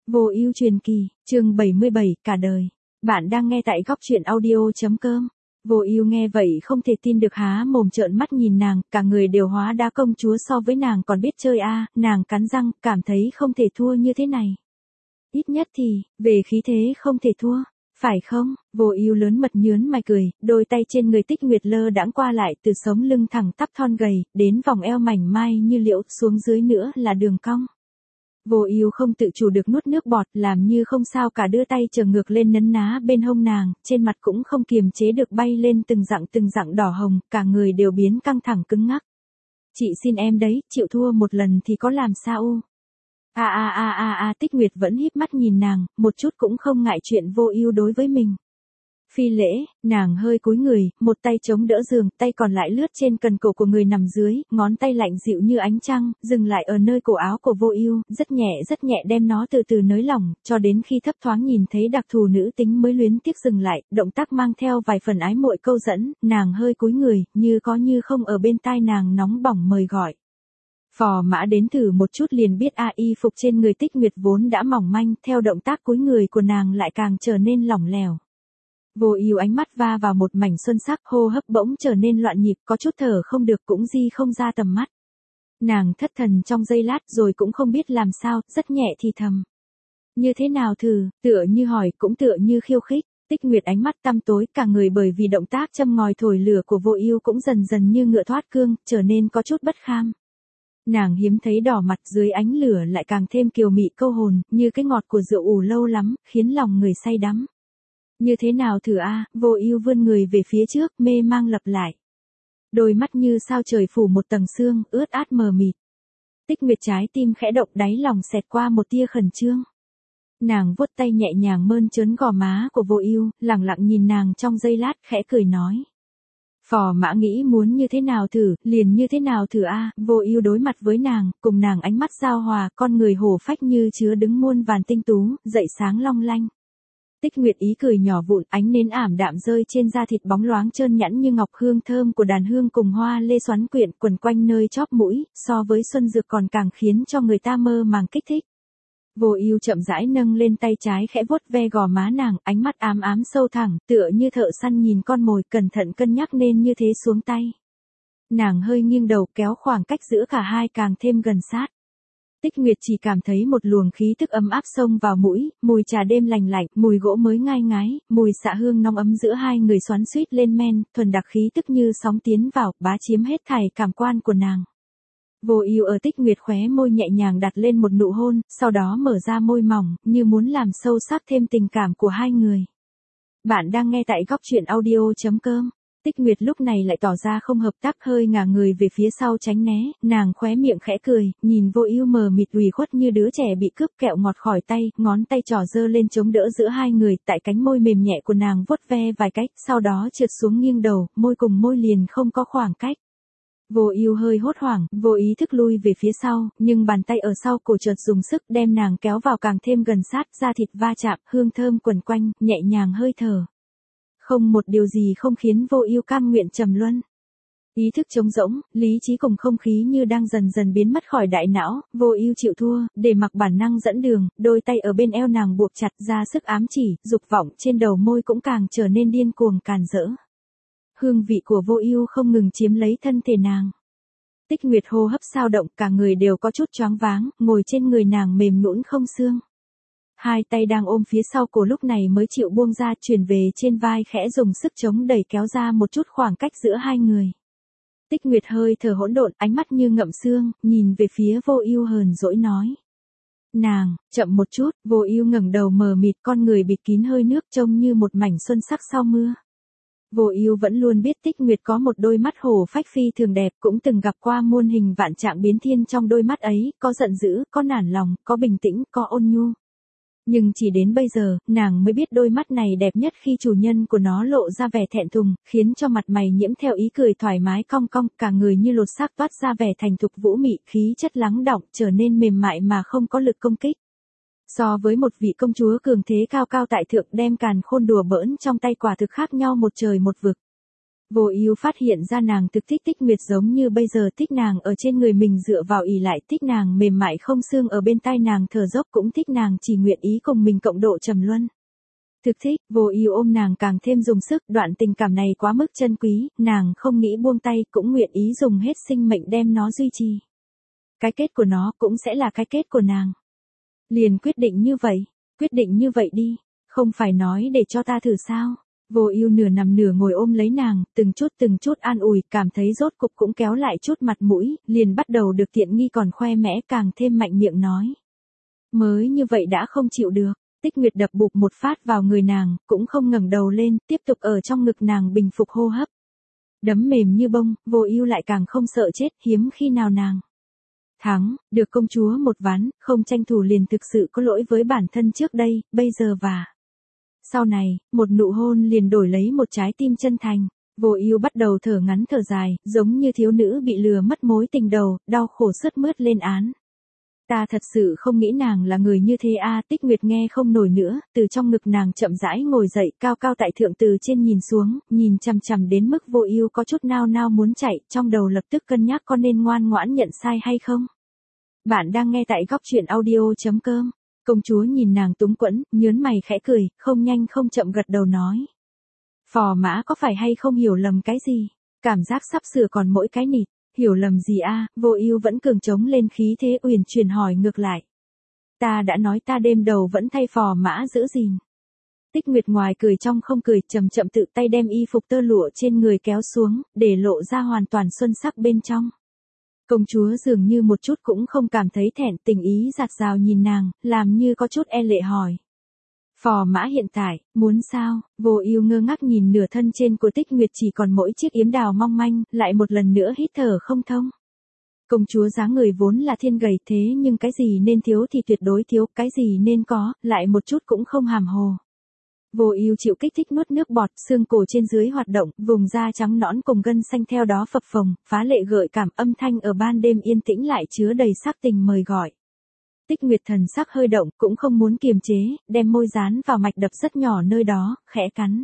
Vô ưu truyền kỳ, chương 77, cả đời. Bạn đang nghe tại góc truyện audio.com. Vô ưu nghe vậy không thể tin được, há mồm trợn mắt nhìn nàng, cả người đều hóa đá, công chúa so với nàng còn biết chơi a. Nàng cắn răng, cảm thấy không thể thua như thế này. Ít nhất thì, về khí thế không thể thua. Phải không? Vô ưu lớn mật nhướn mày cười, đôi tay trên người Tích Nguyệt lơ đãng qua lại, từ sống lưng thẳng tắp thon gầy, đến vòng eo mảnh mai như liễu, xuống dưới nữa là đường cong. Vô ưu không tự chủ được nuốt nước bọt, làm như không sao cả, đưa tay trở ngược lên nấn ná bên hông nàng, trên mặt cũng không kiềm chế được bay lên từng dặng đỏ hồng, cả người đều biến căng thẳng cứng ngắc. Chị xin em đấy, chịu thua một lần thì có làm sao u? Tích Nguyệt vẫn híp mắt nhìn nàng, một chút cũng không ngại chuyện Vô ưu đối với mình. Phi lễ, nàng hơi cúi người, một tay chống đỡ giường, tay còn lại lướt trên cần cổ của người nằm dưới, ngón tay lạnh dịu như ánh trăng, dừng lại ở nơi cổ áo của Vô ưu, rất nhẹ đem nó từ từ nới lỏng, cho đến khi thấp thoáng nhìn thấy đặc thù nữ tính mới luyến tiếc dừng lại, động tác mang theo vài phần ái muội câu dẫn, nàng hơi cúi người, như có như không ở bên tai nàng nóng bỏng mời gọi. Phò mã đến thử một chút liền biết y phục trên người Tích Nguyệt vốn đã mỏng manh, theo động tác cúi người của nàng lại càng trở nên lỏng lẻo. Vô ưu ánh mắt va vào một mảnh xuân sắc, hô hấp bỗng trở nên loạn nhịp, có chút thở không được, cũng di không ra tầm mắt. Nàng thất thần trong giây lát rồi cũng không biết làm sao, rất nhẹ thì thầm. Như thế nào thử, tựa như hỏi cũng tựa như khiêu khích. Tích Nguyệt ánh mắt tăm tối, cả người bởi vì động tác châm ngòi thổi lửa của Vô ưu cũng dần dần như ngựa thoát cương, trở nên có chút bất kham. Nàng hiếm thấy đỏ mặt, dưới ánh lửa lại càng thêm kiều mị câu hồn, như cái ngọt của rượu ủ lâu lắm, khiến lòng người say đắm. Như thế nào thử a? Vô ưu vươn người về phía trước, mê mang lặp lại. Đôi mắt như sao trời phủ một tầng sương, ướt át mờ mịt. Tích Nguyệt trái tim khẽ động, đáy lòng xẹt qua một tia khẩn trương. Nàng vuốt tay nhẹ nhàng mơn trớn gò má của Vô ưu, lặng lặng nhìn nàng trong giây lát, khẽ cười nói. Phò mã nghĩ muốn như thế nào thử, liền như thế nào thử a. Vô ưu đối mặt với nàng, cùng nàng ánh mắt giao hòa, con người hổ phách như chứa đứng muôn vàn tinh tú, dậy sáng long lanh. Tích Nguyệt ý cười nhỏ vụn, ánh nến ảm đạm rơi trên da thịt bóng loáng trơn nhẵn như ngọc, hương thơm của đàn hương cùng hoa lê xoắn quyện quần quanh nơi chóp mũi, so với xuân dược còn càng khiến cho người ta mơ màng kích thích. Vô ưu chậm rãi nâng lên tay trái khẽ vuốt ve gò má nàng, ánh mắt ám ám sâu thẳm, tựa như thợ săn nhìn con mồi, cẩn thận cân nhắc nên như thế xuống tay. Nàng hơi nghiêng đầu, kéo khoảng cách giữa cả hai càng thêm gần sát. Tích Nguyệt chỉ cảm thấy một luồng khí tức ấm áp xông vào mũi, mùi trà đêm lành lạnh, mùi gỗ mới ngai ngái, mùi xạ hương nóng ấm giữa hai người xoắn xuýt lên men, thuần đặc khí tức như sóng tiến vào, bá chiếm hết thảy cảm quan của nàng. Vô ưu ở Tích Nguyệt khóe môi nhẹ nhàng đặt lên một nụ hôn, sau đó mở ra môi mỏng, như muốn làm sâu sắc thêm tình cảm của hai người. Bạn đang nghe tại góc truyện audio.com. Tích Nguyệt lúc này lại tỏ ra không hợp tác, hơi ngả người về phía sau tránh né, nàng khóe miệng khẽ cười, nhìn Vô ưu mờ mịt ủy khuất như đứa trẻ bị cướp kẹo ngọt khỏi tay, ngón tay trỏ giơ lên chống đỡ giữa hai người, tại cánh môi mềm nhẹ của nàng vuốt ve vài cách, sau đó trượt xuống nghiêng đầu, môi cùng môi liền không có khoảng cách. Vô ưu hơi hốt hoảng, vô ý thức lui về phía sau, nhưng bàn tay ở sau cổ chợt dùng sức đem nàng kéo vào càng thêm gần sát, da thịt va chạm, hương thơm quẩn quanh, nhẹ nhàng hơi thở. Không một điều gì không khiến Vô ưu cam nguyện trầm luân. Ý thức trống rỗng, lý trí cùng không khí như đang dần dần biến mất khỏi đại não, Vô ưu chịu thua, để mặc bản năng dẫn đường, đôi tay ở bên eo nàng buộc chặt, ra sức ám chỉ, dục vọng trên đầu môi cũng càng trở nên điên cuồng càn rỡ. Hương vị của Vô ưu không ngừng chiếm lấy thân thể nàng. Tích Nguyệt hô hấp sao động, cả người đều có chút choáng váng, ngồi trên người nàng mềm nhũn không xương. Hai tay đang ôm phía sau cổ lúc này mới chịu buông ra, chuyển về trên vai, khẽ dùng sức chống đẩy kéo ra một chút khoảng cách giữa hai người. Tích Nguyệt hơi thở hỗn độn, ánh mắt như ngậm xương, nhìn về phía Vô ưu hờn dỗi nói. Nàng, chậm một chút. Vô ưu ngẩng đầu mờ mịt, con người bịt kín hơi nước, trông như một mảnh xuân sắc sau mưa. Vô ưu vẫn luôn biết Tích Nguyệt có một đôi mắt hổ phách phi thường đẹp, cũng từng gặp qua muôn hình vạn trạng biến thiên trong đôi mắt ấy, có giận dữ, có nản lòng, có bình tĩnh, có ôn nhu. Nhưng chỉ đến bây giờ, nàng mới biết đôi mắt này đẹp nhất khi chủ nhân của nó lộ ra vẻ thẹn thùng, khiến cho mặt mày nhiễm theo ý cười thoải mái cong cong, cả người như lột xác toát ra vẻ thành thục vũ mị, khí chất lắng đọng, trở nên mềm mại mà không có lực công kích. So với một vị công chúa cường thế cao cao tại thượng đem càn khôn đùa bỡn trong tay, quả thực khác nhau một trời một vực. Vô ưu phát hiện ra nàng thực thích Tích Nguyệt giống như bây giờ thích nàng ở trên người mình dựa vào ỉ lại, thích nàng mềm mại không xương ở bên tai nàng thở dốc, cũng thích nàng chỉ nguyện ý cùng mình cộng độ trầm luân. Thực thích, Vô ưu ôm nàng càng thêm dùng sức, đoạn tình cảm này quá mức chân quý, nàng không nghĩ buông tay, cũng nguyện ý dùng hết sinh mệnh đem nó duy trì. Cái kết của nó cũng sẽ là cái kết của nàng. Liền quyết định như vậy đi, không phải nói để cho ta thử sao? Vô ưu nửa nằm nửa ngồi ôm lấy nàng, từng chút an ủi, cảm thấy rốt cục cũng kéo lại chút mặt mũi, liền bắt đầu được tiện nghi còn khoe mẽ, càng thêm mạnh miệng nói. Mới như vậy đã không chịu được. Tích Nguyệt đập bụp một phát vào người nàng, cũng không ngẩng đầu lên, tiếp tục ở trong ngực nàng bình phục hô hấp. Đấm mềm như bông, Vô ưu lại càng không sợ chết, hiếm khi nào nàng thắng, được công chúa một ván, không tranh thủ liền thực sự có lỗi với bản thân trước đây, bây giờ và sau này, một nụ hôn liền đổi lấy một trái tim chân thành. Vô ưu bắt đầu thở ngắn thở dài, giống như thiếu nữ bị lừa mất mối tình đầu, đau khổ sướt mướt lên án. Ta thật sự không nghĩ nàng là người như thế a. Tích Nguyệt nghe không nổi nữa, từ trong ngực nàng chậm rãi ngồi dậy, cao cao tại thượng từ trên nhìn xuống, nhìn chằm chằm đến mức Vô ưu có chút nao nao muốn chạy, trong đầu lập tức cân nhắc có nên ngoan ngoãn nhận sai hay không. Bạn đang nghe tại góc truyện audio.com. Công chúa nhìn nàng túng quẫn, nhớn mày khẽ cười, không nhanh không chậm gật đầu nói. Phò mã có phải hay không hiểu lầm cái gì? Cảm giác sắp sửa còn mỗi cái nịt. Hiểu lầm gì a? Vô ưu vẫn cường trống lên khí thế uyển chuyển hỏi ngược lại. Ta đã nói ta đêm đầu vẫn thay phò mã giữ gìn. Tích Nguyệt ngoài cười trong không cười, chậm chậm tự tay đem y phục tơ lụa trên người kéo xuống, để lộ ra hoàn toàn xuân sắc bên trong. Công chúa dường như một chút cũng không cảm thấy thẹn, tình ý dạt dào nhìn nàng, làm như có chút e lệ hỏi. Phò mã hiện tại, muốn sao? Vô ưu ngơ ngác nhìn nửa thân trên của Tích Nguyệt chỉ còn mỗi chiếc yếm đào mong manh, lại một lần nữa hít thở không thông. Công chúa dáng người vốn là thiên gầy, thế nhưng cái gì nên thiếu thì tuyệt đối thiếu, cái gì nên có, lại một chút cũng không hàm hồ. Vô ưu chịu kích thích nuốt nước bọt, xương cổ trên dưới hoạt động, vùng da trắng nõn cùng gân xanh theo đó phập phồng, phá lệ gợi cảm, âm thanh ở ban đêm yên tĩnh lại chứa đầy sắc tình mời gọi. Tích Nguyệt thần sắc hơi động, cũng không muốn kiềm chế, đem môi dán vào mạch đập rất nhỏ nơi đó, khẽ cắn.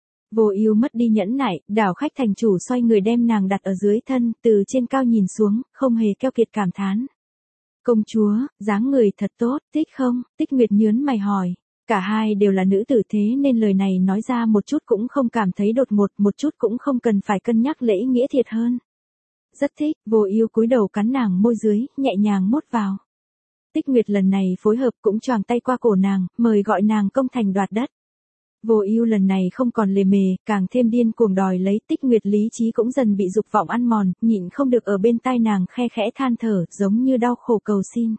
Vô ưu mất đi nhẫn nại, đảo khách thành chủ xoay người đem nàng đặt ở dưới thân, từ trên cao nhìn xuống, không hề keo kiệt cảm thán. Công chúa, dáng người thật tốt, thích không? Tích Nguyệt nhớn mày hỏi. Cả hai đều là nữ tử thế nên lời này nói ra một chút cũng không cảm thấy đột ngột, một chút cũng không cần phải cân nhắc lễ nghĩa thiệt hơn. Rất thích, Vô ưu cúi đầu cắn nàng môi dưới, nhẹ nhàng mốt vào. Tích Nguyệt lần này phối hợp cũng choàng tay qua cổ nàng, mời gọi nàng công thành đoạt đất. Vô ưu lần này không còn lề mề, càng thêm điên cuồng đòi lấy. Tích Nguyệt lý trí cũng dần bị dục vọng ăn mòn, nhịn không được ở bên tai nàng khe khẽ than thở, giống như đau khổ cầu xin.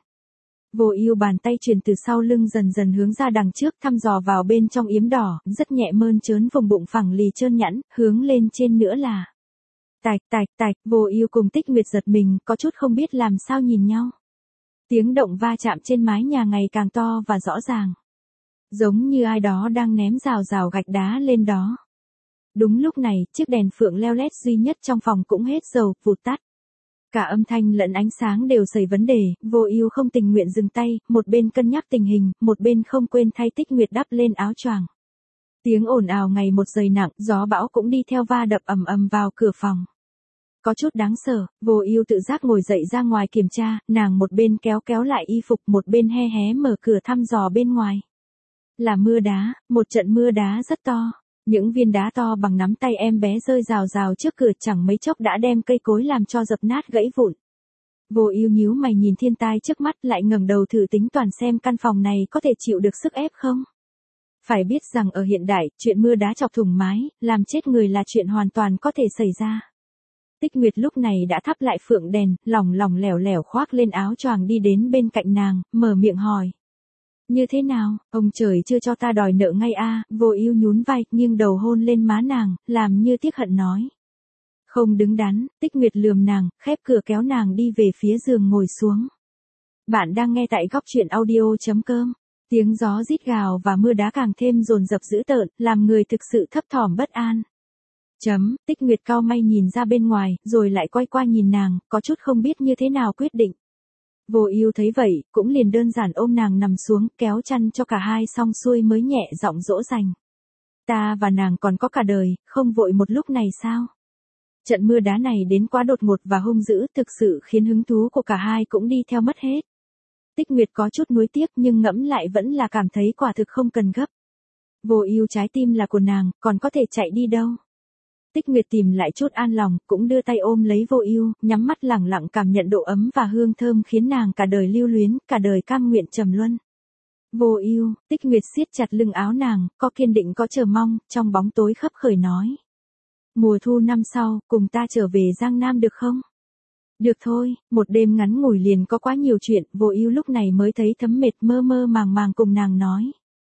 Vô ưu bàn tay truyền từ sau lưng dần dần hướng ra đằng trước, thăm dò vào bên trong yếm đỏ, rất nhẹ mơn trớn vùng bụng phẳng lì trơn nhẵn, hướng lên trên nữa là. Tạch tạch tạch, Vô ưu cùng Tích Nguyệt giật mình, có chút không biết làm sao nhìn nhau. Tiếng động va chạm trên mái nhà ngày càng to và rõ ràng. Giống như ai đó đang ném rào rào gạch đá lên đó. Đúng lúc này, chiếc đèn phượng leo lét duy nhất trong phòng cũng hết dầu, vụt tắt. Cả âm thanh lẫn ánh sáng đều xảy vấn đề, Vô ưu không tình nguyện dừng tay, một bên cân nhắc tình hình, một bên không quên thay Tích Nguyệt đắp lên áo choàng. Tiếng ồn ào ngày một dày nặng, gió bão cũng đi theo va đập ầm ầm vào cửa phòng. Có chút đáng sợ, Vô ưu tự giác ngồi dậy ra ngoài kiểm tra, nàng một bên kéo kéo lại y phục, một bên hé hé mở cửa thăm dò bên ngoài. Là mưa đá, một trận mưa đá rất to. Những viên đá to bằng nắm tay em bé rơi rào rào trước cửa, chẳng mấy chốc đã đem cây cối làm cho dập nát gãy vụn. Vô ưu nhíu mày nhìn thiên tai trước mắt, lại ngẩng đầu thử tính toàn xem căn phòng này có thể chịu được sức ép không. Phải biết rằng ở hiện đại, chuyện mưa đá chọc thủng mái, làm chết người là chuyện hoàn toàn có thể xảy ra. Tích Nguyệt lúc này đã thắp lại phượng đèn, lỏng lỏng lẻo lẻo khoác lên áo choàng đi đến bên cạnh nàng, mở miệng hỏi. Như thế nào, ông trời chưa cho ta đòi nợ ngay a? Vô ưu nhún vai, nghiêng đầu hôn lên má nàng, làm như tiếc hận nói. Không đứng đắn. Tích Nguyệt lườm nàng, khép cửa kéo nàng đi về phía giường ngồi xuống. Bạn đang nghe tại góc truyện audio.com. Tiếng gió rít gào và mưa đá càng thêm dồn dập dữ tợn, làm người thực sự thấp thỏm bất an. Tích Nguyệt cau mày nhìn ra bên ngoài, rồi lại quay qua nhìn nàng, có chút không biết như thế nào quyết định. Vô ưu thấy vậy, cũng liền đơn giản ôm nàng nằm xuống, kéo chăn cho cả hai xong xuôi mới nhẹ giọng dỗ dành. Ta và nàng còn có cả đời, không vội một lúc này sao? Trận mưa đá này đến quá đột ngột và hung dữ, thực sự khiến hứng thú của cả hai cũng đi theo mất hết. Tích Nguyệt có chút nuối tiếc nhưng ngẫm lại vẫn là cảm thấy quả thực không cần gấp. Vô Ưu trái tim là của nàng, còn có thể chạy đi đâu. Tích Nguyệt tìm lại chút an lòng, cũng đưa tay ôm lấy Vô Ưu, nhắm mắt lẳng lặng cảm nhận độ ấm và hương thơm khiến nàng cả đời lưu luyến, cả đời cam nguyện trầm luân. Vô Ưu, Tích Nguyệt siết chặt lưng áo nàng, có kiên định có chờ mong, trong bóng tối khấp khởi nói. Mùa thu năm sau, cùng ta trở về Giang Nam được không? Được thôi, một đêm ngắn ngủi liền có quá nhiều chuyện, Vô Ưu lúc này mới thấy thấm mệt, mơ mơ màng màng cùng nàng nói.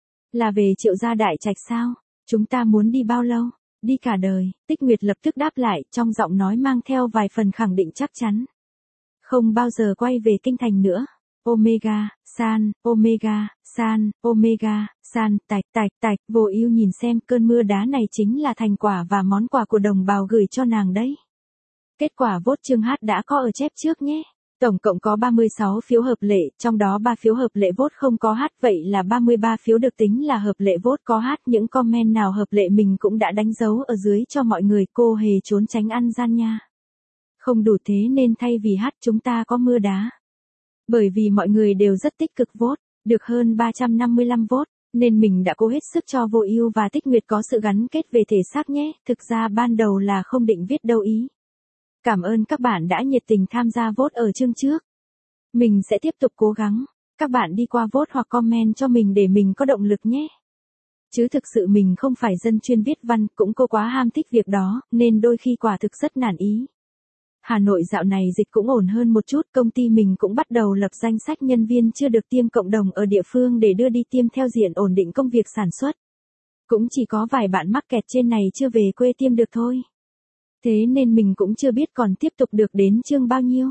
Là về Triệu gia Đại Trạch sao? Chúng ta muốn đi bao lâu? Đi cả đời, Tích Nguyệt lập tức đáp lại, trong giọng nói mang theo vài phần khẳng định chắc chắn. Không bao giờ quay về kinh thành nữa. Omega, san, Omega, san, Omega, san, tạch tạch tạch, Vô Ưu nhìn xem cơn mưa đá này chính là thành quả và món quà của đồng bào gửi cho nàng đấy. Kết quả vote chương hát đã có ở chép trước nhé. Tổng cộng có 36 phiếu hợp lệ, trong đó 3 phiếu hợp lệ vote không có hát, vậy là 33 phiếu được tính là hợp lệ vote có hát. Những comment nào hợp lệ mình cũng đã đánh dấu ở dưới cho mọi người, cô hề trốn tránh ăn gian nha. Không đủ thế nên thay vì hát chúng ta có mưa đá. Bởi vì mọi người đều rất tích cực vote, được hơn 355 vote, nên mình đã cố hết sức cho Vô Ưu và Tích Nguyệt có sự gắn kết về thể xác nhé, thực ra ban đầu là không định viết đâu ý. Cảm ơn các bạn đã nhiệt tình tham gia vote ở chương trước. Mình sẽ tiếp tục cố gắng, các bạn đi qua vote hoặc comment cho mình để mình có động lực nhé. Chứ thực sự mình không phải dân chuyên viết văn, cũng cô quá ham thích việc đó, nên đôi khi quả thực rất nản ý. Hà Nội dạo này dịch cũng ổn hơn một chút, công ty mình cũng bắt đầu lập danh sách nhân viên chưa được tiêm cộng đồng ở địa phương để đưa đi tiêm theo diện ổn định công việc sản xuất. Cũng chỉ có vài bạn mắc kẹt trên này chưa về quê tiêm được thôi. Thế nên mình cũng chưa biết còn tiếp tục được đến chương bao nhiêu.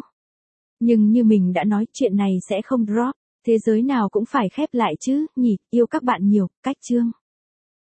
Nhưng như mình đã nói, chuyện này sẽ không drop, thế giới nào cũng phải khép lại chứ, nhỉ, yêu các bạn nhiều, cách chương.